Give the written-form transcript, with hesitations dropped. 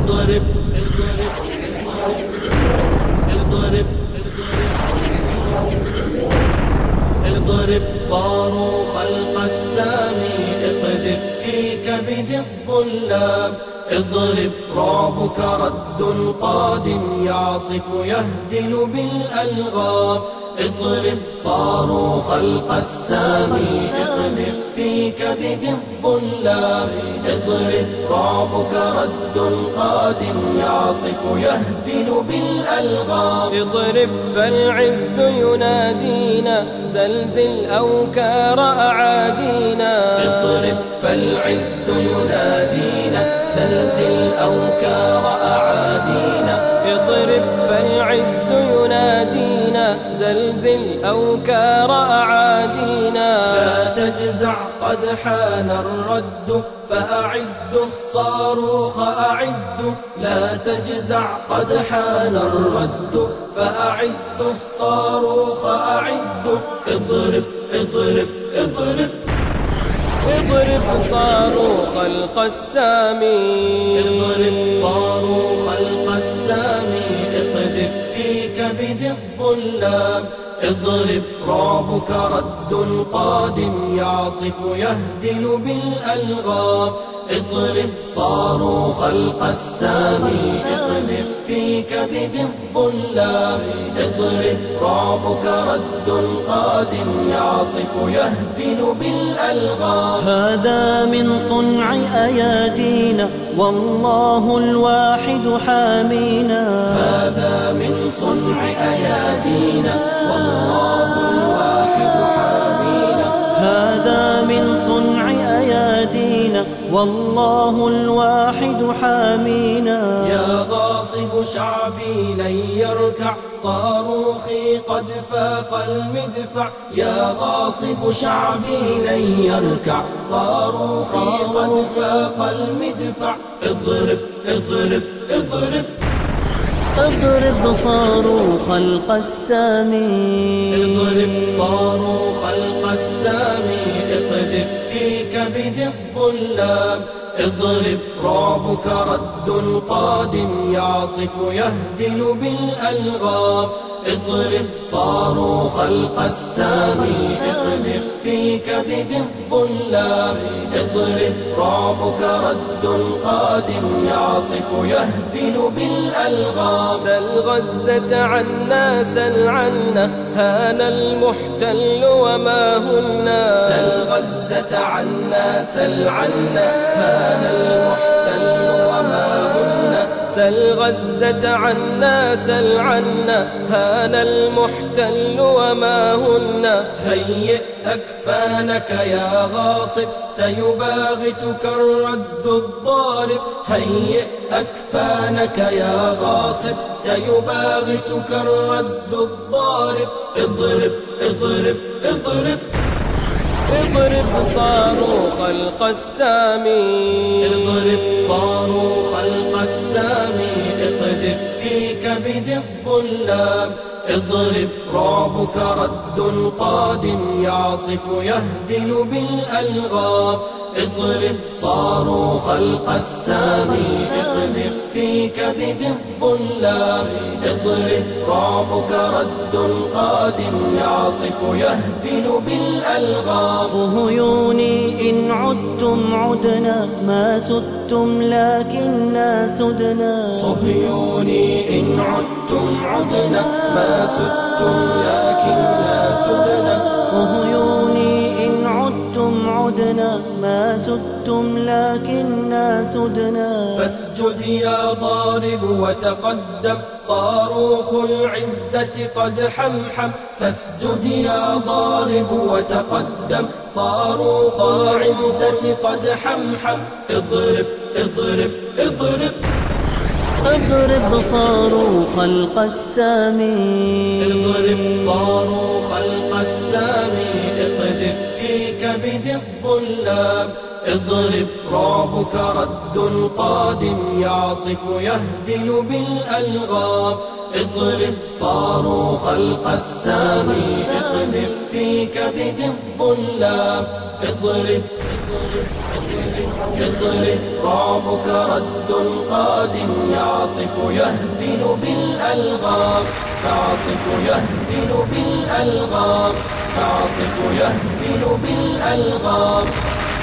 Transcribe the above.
اضرب اضرب اضرب صاروخ القسام، اقذف في كبد الظلام. اضرب رعبك رد قادم، يعصف يهدل بالألغام. اضرب صاروخ القسام، اقذف في كبد الظلام. اضرب رعبك رد قادم، يعصف يهدل بالألغام. اضرب فالعز ينادينا، زلزل أوكار أعادينا. اضرب فالعز ينادينا، زلزل أوكار أعادينا. اضرب فالعز ينادينا، زلزل أوكار أعادينا. لا تجزع قد حان الرد، فأعدوا الصاروخ أعدوا. لا تجزع قد حان الرد، فأعدوا الصاروخ أعدوا. اضرب اضرب اضرب اضرب صاروخ القسام، اضرب صاروخ القسام. اقذف في كبد الظلام. اضرب رعبك رد قادم، يعصف يهدل بالألغام. اضرب صاروخ القسام، اقذف في كبد الظلام. اضرب رعبك رد قادم، يعصف يهدل بالألغام. هذا من صنع أيادينا، والله الواحد حامينا. هذا من صنع أيادينا، والله الواحد حامينا. هذا من صنع أيادينا، والله الواحد حامينا. يا غاصب شعبي لن يركع، صاروخي قد فاق المدفع. يا غاصب شعبي لن يركع، صاروخي قد فاق المدفع. اضرب اضرب اضرب اضرب صاروخ القسام، اضرب صاروخ القسام. اقذف في كبد الظلام. اضرب رعبك رد قادم، يعصف يهدل بالألغام. اضرب صاروخ القسام، اقذف في كبد الظلام. اضرب رعبك رد قادم، يعصف يهدل بالألغام. سل غزة عنا سل عنا، هان المحتل وما هنا. سل غزة عنا سل عنا، هان المحتل وما هن. سل غزة عنا سل عنا، هان المحتل وما هن. هيئ أكفانك يا غاصب، سيباغتك الرد الضارب. هيئ أكفانك يا غاصب، سيباغتك الرد الضارب. اضرب اضرب اضرب اضرب صاروخ القسام، اضرب صاروخ القسام. اقذف في كبد الظلام. اضرب رعبك رد قادم، يعصف يهدل بالألغام. اضرب صاروخ القسام، اقذف في كبد الظلام. اضرب رعبك رد قادم، يعصف يهدل بالألغام. صهيوني إن عدتم عدنا، ما سدتم لكننا سدنا. صهيوني إن عدتم عدنا، ما سدتم لكننا سدنا. صهيوني إن عدتم عدنا، ما سدتم لكننا سدنا. فاسجد يا ضارب وتقدم، صاروخ العزة قد حمحم. فاسجد يا ضارب وتقدم، صاروخ العزة قد حمحم. اضرب اضرب اضرب اضرب صاروخ القسام، اضرب صاروخ القسام. اقذف في كبد الظلام. اضرب رعبك رد قادم، يعصف يهدل بالألغام. اضرب صاروخ القسام، اقذف في كبد الظلام. اضرب اضرب اضرب اضرب رعبك رد قادم يعصف يهدل بالألغام، يعصف يهدل بالألغام، يعصف يهدل بالألغام.